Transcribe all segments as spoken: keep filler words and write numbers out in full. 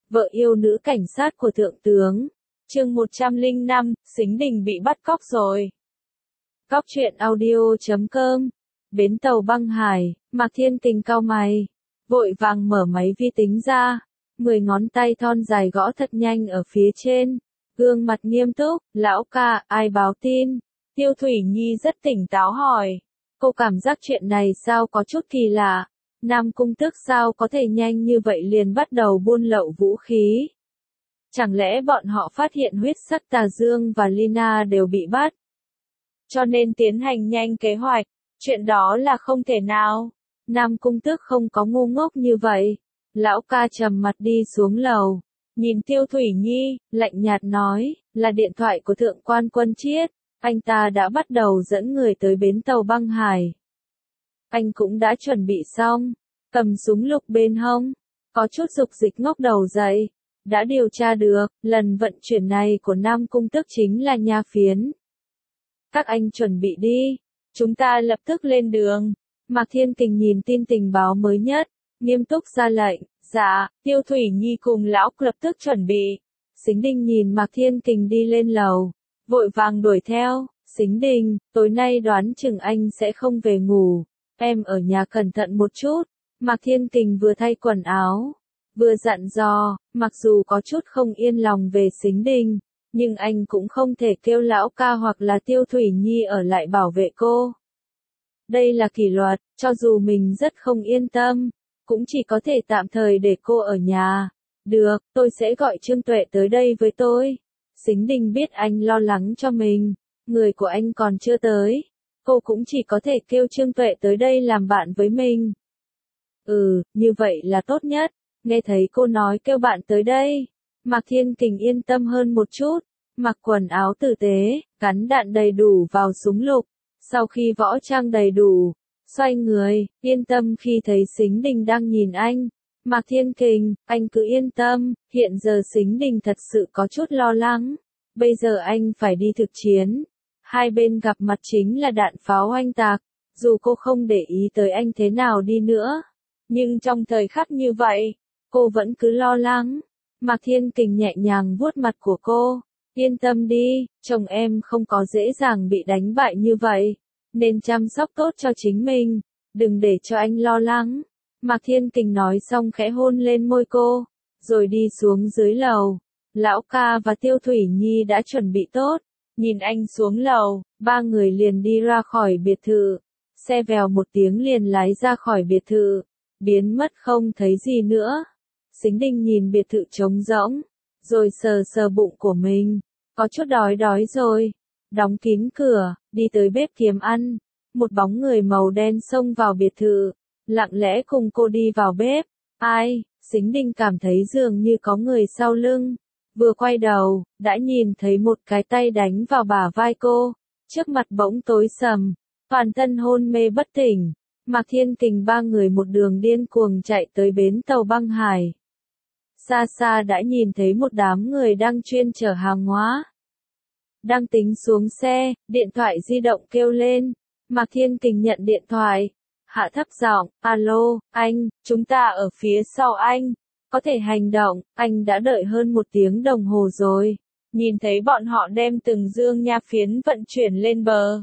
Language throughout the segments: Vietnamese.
vợ yêu nữ cảnh sát của thượng tướng. Chương một trăm lẻ năm, Sính Đình bị bắt cóc rồi. Cóc truyện audio chấm com. Bến tàu băng hải, Mạc Thiên Kình cau mày, vội vàng mở máy vi tính ra, mười ngón tay thon dài gõ thật nhanh ở phía trên, gương mặt nghiêm túc, lão ca, ai báo tin? Tiêu Thủy Nhi rất tỉnh táo hỏi, cô cảm giác chuyện này sao có chút kỳ lạ, Nam Cung Tước sao có thể nhanh như vậy liền bắt đầu buôn lậu vũ khí? Chẳng lẽ bọn họ phát hiện huyết sắc tà dương và Lina đều bị bắt? Cho nên tiến hành nhanh kế hoạch, chuyện đó là không thể nào. Nam Cung Tước không có ngu ngốc như vậy. Lão ca trầm mặt đi xuống lầu, nhìn Tiêu Thủy Nhi, lạnh nhạt nói, là điện thoại của thượng quan Quân Chiết, anh ta đã bắt đầu dẫn người tới bến tàu băng hải. Anh cũng đã chuẩn bị xong, cầm súng lục bên hông, có chút dục dịch ngóc đầu dậy, đã điều tra được, lần vận chuyển này của Nam Cung Tước chính là nha phiến. Các anh chuẩn bị đi, chúng ta lập tức lên đường. Mạc Thiên Kình nhìn tin tình báo mới nhất, nghiêm túc ra lệnh, dạ, Tiêu Thủy Nhi cùng lão lập tức chuẩn bị. Sính Đình nhìn Mạc Thiên Kình đi lên lầu, vội vàng đuổi theo, Sính Đình, tối nay đoán chừng anh sẽ không về ngủ, em ở nhà cẩn thận một chút. Mạc Thiên Kình vừa thay quần áo, vừa dặn dò, mặc dù có chút không yên lòng về Sính Đình, nhưng anh cũng không thể kêu lão ca hoặc là Tiêu Thủy Nhi ở lại bảo vệ cô. Đây là kỷ luật, cho dù mình rất không yên tâm, cũng chỉ có thể tạm thời để cô ở nhà. Được, tôi sẽ gọi Trương Tuệ tới đây với tôi. Sính Đình biết anh lo lắng cho mình, người của anh còn chưa tới. Cô cũng chỉ có thể kêu Trương Tuệ tới đây làm bạn với mình. Ừ, như vậy là tốt nhất. Nghe thấy cô nói kêu bạn tới đây, Mạc Thiên Kình yên tâm hơn một chút, mặc quần áo tử tế, gắn đạn đầy đủ vào súng lục. Sau khi võ trang đầy đủ, xoay người, yên tâm khi thấy Sính Đình đang nhìn anh. Mạc Thiên Kình, anh cứ yên tâm, hiện giờ Sính Đình thật sự có chút lo lắng. Bây giờ anh phải đi thực chiến. Hai bên gặp mặt chính là đạn pháo oanh tạc, dù cô không để ý tới anh thế nào đi nữa. Nhưng trong thời khắc như vậy, cô vẫn cứ lo lắng. Mạc Thiên Kình nhẹ nhàng vuốt mặt của cô. Yên tâm đi, chồng em không có dễ dàng bị đánh bại như vậy, nên chăm sóc tốt cho chính mình, đừng để cho anh lo lắng. Mạc Thiên Kình nói xong khẽ hôn lên môi cô, rồi đi xuống dưới lầu. Lão ca và Tiêu Thủy Nhi đã chuẩn bị tốt, nhìn anh xuống lầu, ba người liền đi ra khỏi biệt thự. Xe vèo một tiếng liền lái ra khỏi biệt thự, biến mất không thấy gì nữa. Sính Đình nhìn biệt thự trống rỗng, rồi sờ sờ bụng của mình, có chút đói đói rồi, đóng kín cửa, đi tới bếp kiếm ăn. Một bóng người màu đen xông vào biệt thự, lặng lẽ cùng cô đi vào bếp. Ai? Sính Đình cảm thấy dường như có người sau lưng, vừa quay đầu, đã nhìn thấy một cái tay đánh vào bả vai cô, trước mặt bỗng tối sầm, toàn thân hôn mê bất tỉnh. Mạc Thiên Kình ba người một đường điên cuồng chạy tới bến tàu băng hải. Xa xa đã nhìn thấy một đám người đang chuyên chở hàng hóa. Đang tính xuống xe, điện thoại di động kêu lên. Mạc Thiên Kình nhận điện thoại. Hạ thấp giọng, alo, anh, chúng ta ở phía sau anh. Có thể hành động, anh đã đợi hơn một tiếng đồng hồ rồi. Nhìn thấy bọn họ đem từng dương nha phiến vận chuyển lên bờ.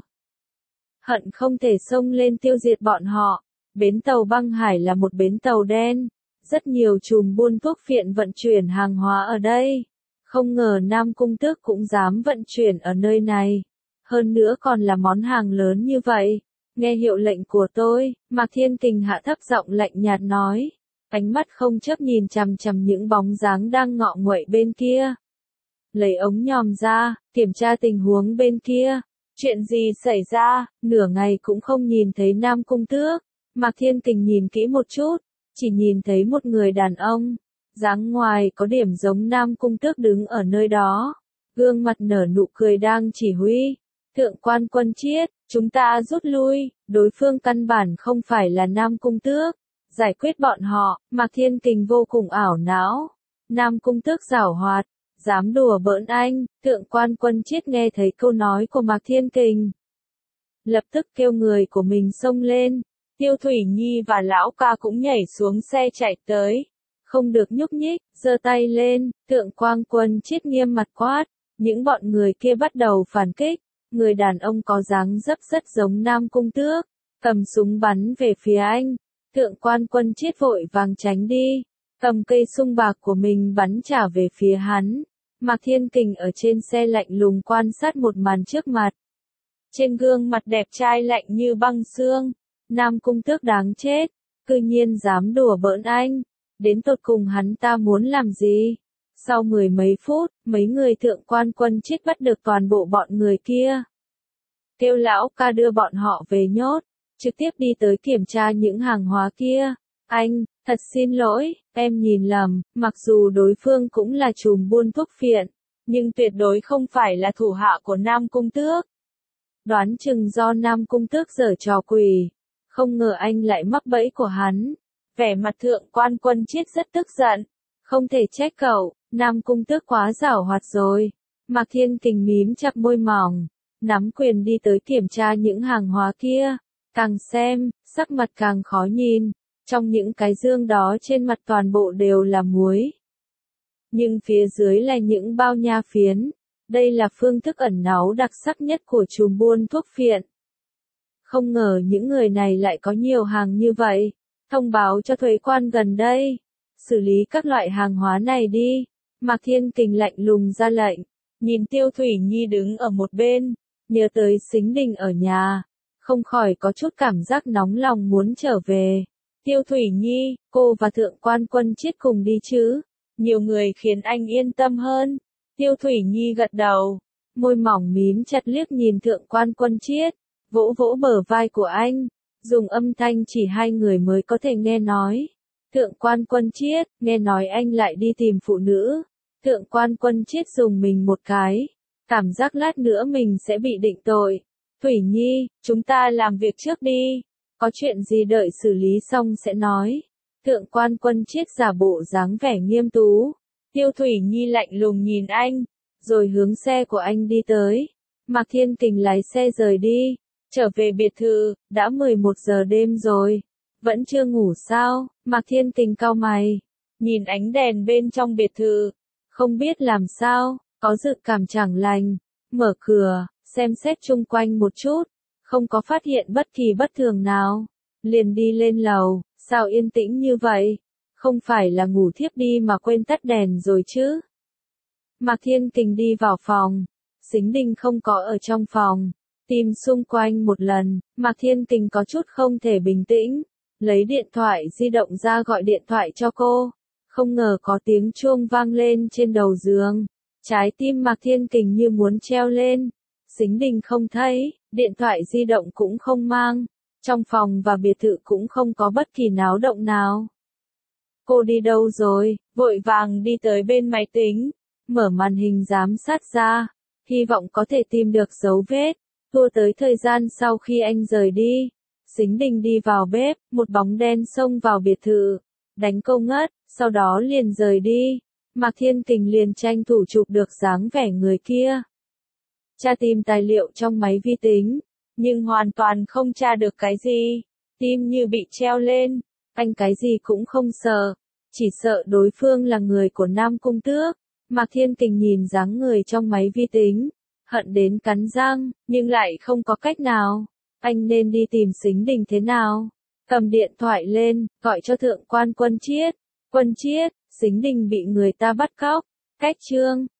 Hận không thể xông lên tiêu diệt bọn họ. Bến tàu băng hải là một bến tàu đen. Rất nhiều chùm buôn thuốc phiện vận chuyển hàng hóa ở đây. Không ngờ Nam Cung Tước cũng dám vận chuyển ở nơi này. Hơn nữa còn là món hàng lớn như vậy. Nghe hiệu lệnh của tôi, Mạc Thiên Kình hạ thấp giọng lạnh nhạt nói. Ánh mắt không chớp nhìn chằm chằm những bóng dáng đang ngọ nguậy bên kia. Lấy ống nhòm ra, kiểm tra tình huống bên kia. Chuyện gì xảy ra, nửa ngày cũng không nhìn thấy Nam Cung Tước. Mạc Thiên Kình nhìn kỹ một chút, chỉ nhìn thấy một người đàn ông, dáng ngoài có điểm giống Nam Cung Tước đứng ở nơi đó, gương mặt nở nụ cười đang chỉ huy. Thượng quan Quân Chiết, chúng ta rút lui, đối phương căn bản không phải là Nam Cung Tước, giải quyết bọn họ. Mạc Thiên Kình vô cùng ảo não. Nam Cung Tước giảo hoạt, dám đùa bỡn anh. Thượng quan Quân Chiết nghe thấy câu nói của Mạc Thiên Kình, lập tức kêu người của mình xông lên. Tiêu Thủy Nhi và lão ca cũng nhảy xuống xe chạy tới. không được nhúc nhích, giơ tay lên, Thượng Quan Quân Chiết nghiêm mặt quát, những bọn người kia bắt đầu phản kích, người đàn ông có dáng dấp rất giống Nam Cung Tước, cầm súng bắn về phía anh, Thượng Quan Quân Chiết vội vàng tránh đi, cầm cây sung bạc của mình bắn trả về phía hắn. Mạc Thiên Kình ở trên xe lạnh lùng quan sát một màn trước mặt. Trên gương mặt đẹp trai lạnh như băng xương, Nam Cung Tước đáng chết, cư nhiên dám đùa bỡn anh, đến tột cùng hắn ta muốn làm gì? Sau mười mấy phút, mấy người Thượng Quan Quân Chiết bắt được toàn bộ bọn người kia. Kêu lão ca đưa bọn họ về nhốt, trực tiếp đi tới kiểm tra những hàng hóa kia. Anh, thật xin lỗi, em nhìn lầm, mặc dù đối phương cũng là trùm buôn thuốc phiện, nhưng tuyệt đối không phải là thủ hạ của Nam Cung Tước. Đoán chừng do Nam Cung Tước giở trò quỷ, không ngờ anh lại mắc bẫy của hắn. Vẻ mặt Thượng Quan Quân Chiết rất tức giận, không thể trách cậu, Nam Cung Tước quá giảo hoạt rồi. Mạc Thiên Kình mím chặt môi mỏng, nắm quyền đi tới kiểm tra những hàng hóa kia, càng xem, sắc mặt càng khó nhìn. Trong những cái dương đó trên mặt toàn bộ đều là muối. Nhưng phía dưới là những bao nha phiến. Đây là phương thức ẩn náu đặc sắc nhất của trùm buôn thuốc phiện. Không ngờ những người này lại có nhiều hàng như vậy. Thông báo cho thuế quan gần đây. Xử lý các loại hàng hóa này đi. Mạc Thiên Kình lạnh lùng ra lệnh. Nhìn Tiêu Thủy Nhi đứng ở một bên. Nhớ tới Sính Đình ở nhà. Không khỏi có chút cảm giác nóng lòng muốn trở về. Tiêu Thủy Nhi, cô và Thượng Quan Quân Chiết cùng đi chứ? Nhiều người khiến anh yên tâm hơn. Tiêu Thủy Nhi gật đầu, môi mỏng mím chặt liếc nhìn Thượng Quan Quân Chiết, vỗ vỗ bờ vai của anh, dùng âm thanh chỉ hai người mới có thể nghe nói. Thượng Quan Quân Chiết, nghe nói anh lại đi tìm phụ nữ. Thượng Quan Quân Chiết dùng mình một cái, cảm giác lát nữa mình sẽ bị định tội. Thủy Nhi, chúng ta làm việc trước đi. Có chuyện gì đợi xử lý xong sẽ nói. Thượng Quan Quân Chiết giả bộ dáng vẻ nghiêm tú. Tiêu Thủy Nhi lạnh lùng nhìn anh, rồi hướng xe của anh đi tới. Mạc Thiên Kình lái xe rời đi, trở về biệt thự, đã mười một giờ đêm rồi. Vẫn chưa ngủ sao? Mạc Thiên Kình cau mày, nhìn ánh đèn bên trong biệt thự, không biết làm sao, có dự cảm chẳng lành. Mở cửa, xem xét chung quanh một chút. Không có phát hiện bất kỳ bất thường nào, liền đi lên lầu, sao yên tĩnh như vậy? Không phải là ngủ thiếp đi mà quên tắt đèn rồi chứ? Mạc Thiên Kình đi vào phòng, Sính Đình không có ở trong phòng, tìm xung quanh một lần, Mạc Thiên Kình có chút không thể bình tĩnh, lấy điện thoại di động ra gọi điện thoại cho cô, không ngờ có tiếng chuông vang lên trên đầu giường, trái tim Mạc Thiên Kình như muốn treo lên. Sính Đình không thấy, điện thoại di động cũng không mang, trong phòng và biệt thự cũng không có bất kỳ náo động nào. Cô đi đâu rồi? Vội vàng đi tới bên máy tính, mở màn hình giám sát ra, hy vọng có thể tìm được dấu vết, tua tới thời gian sau khi anh rời đi. Sính Đình đi vào bếp, một bóng đen xông vào biệt thự, đánh câu ngất, sau đó liền rời đi. Mạc Thiên Kình liền tranh thủ chụp được dáng vẻ người kia. Tra tìm tài liệu trong máy vi tính, nhưng hoàn toàn không tra được cái gì, tim như bị treo lên, anh cái gì cũng không sợ, chỉ sợ đối phương là người của Nam Cung Tước. Mạc Thiên Kình nhìn dáng người trong máy vi tính, hận đến cắn răng, nhưng lại không có cách nào, anh nên đi tìm Sính Đình thế nào? Cầm điện thoại lên, gọi cho Thượng Quan Quân Chiết. Quân Chiết, Sính Đình bị người ta bắt cóc, cách chương.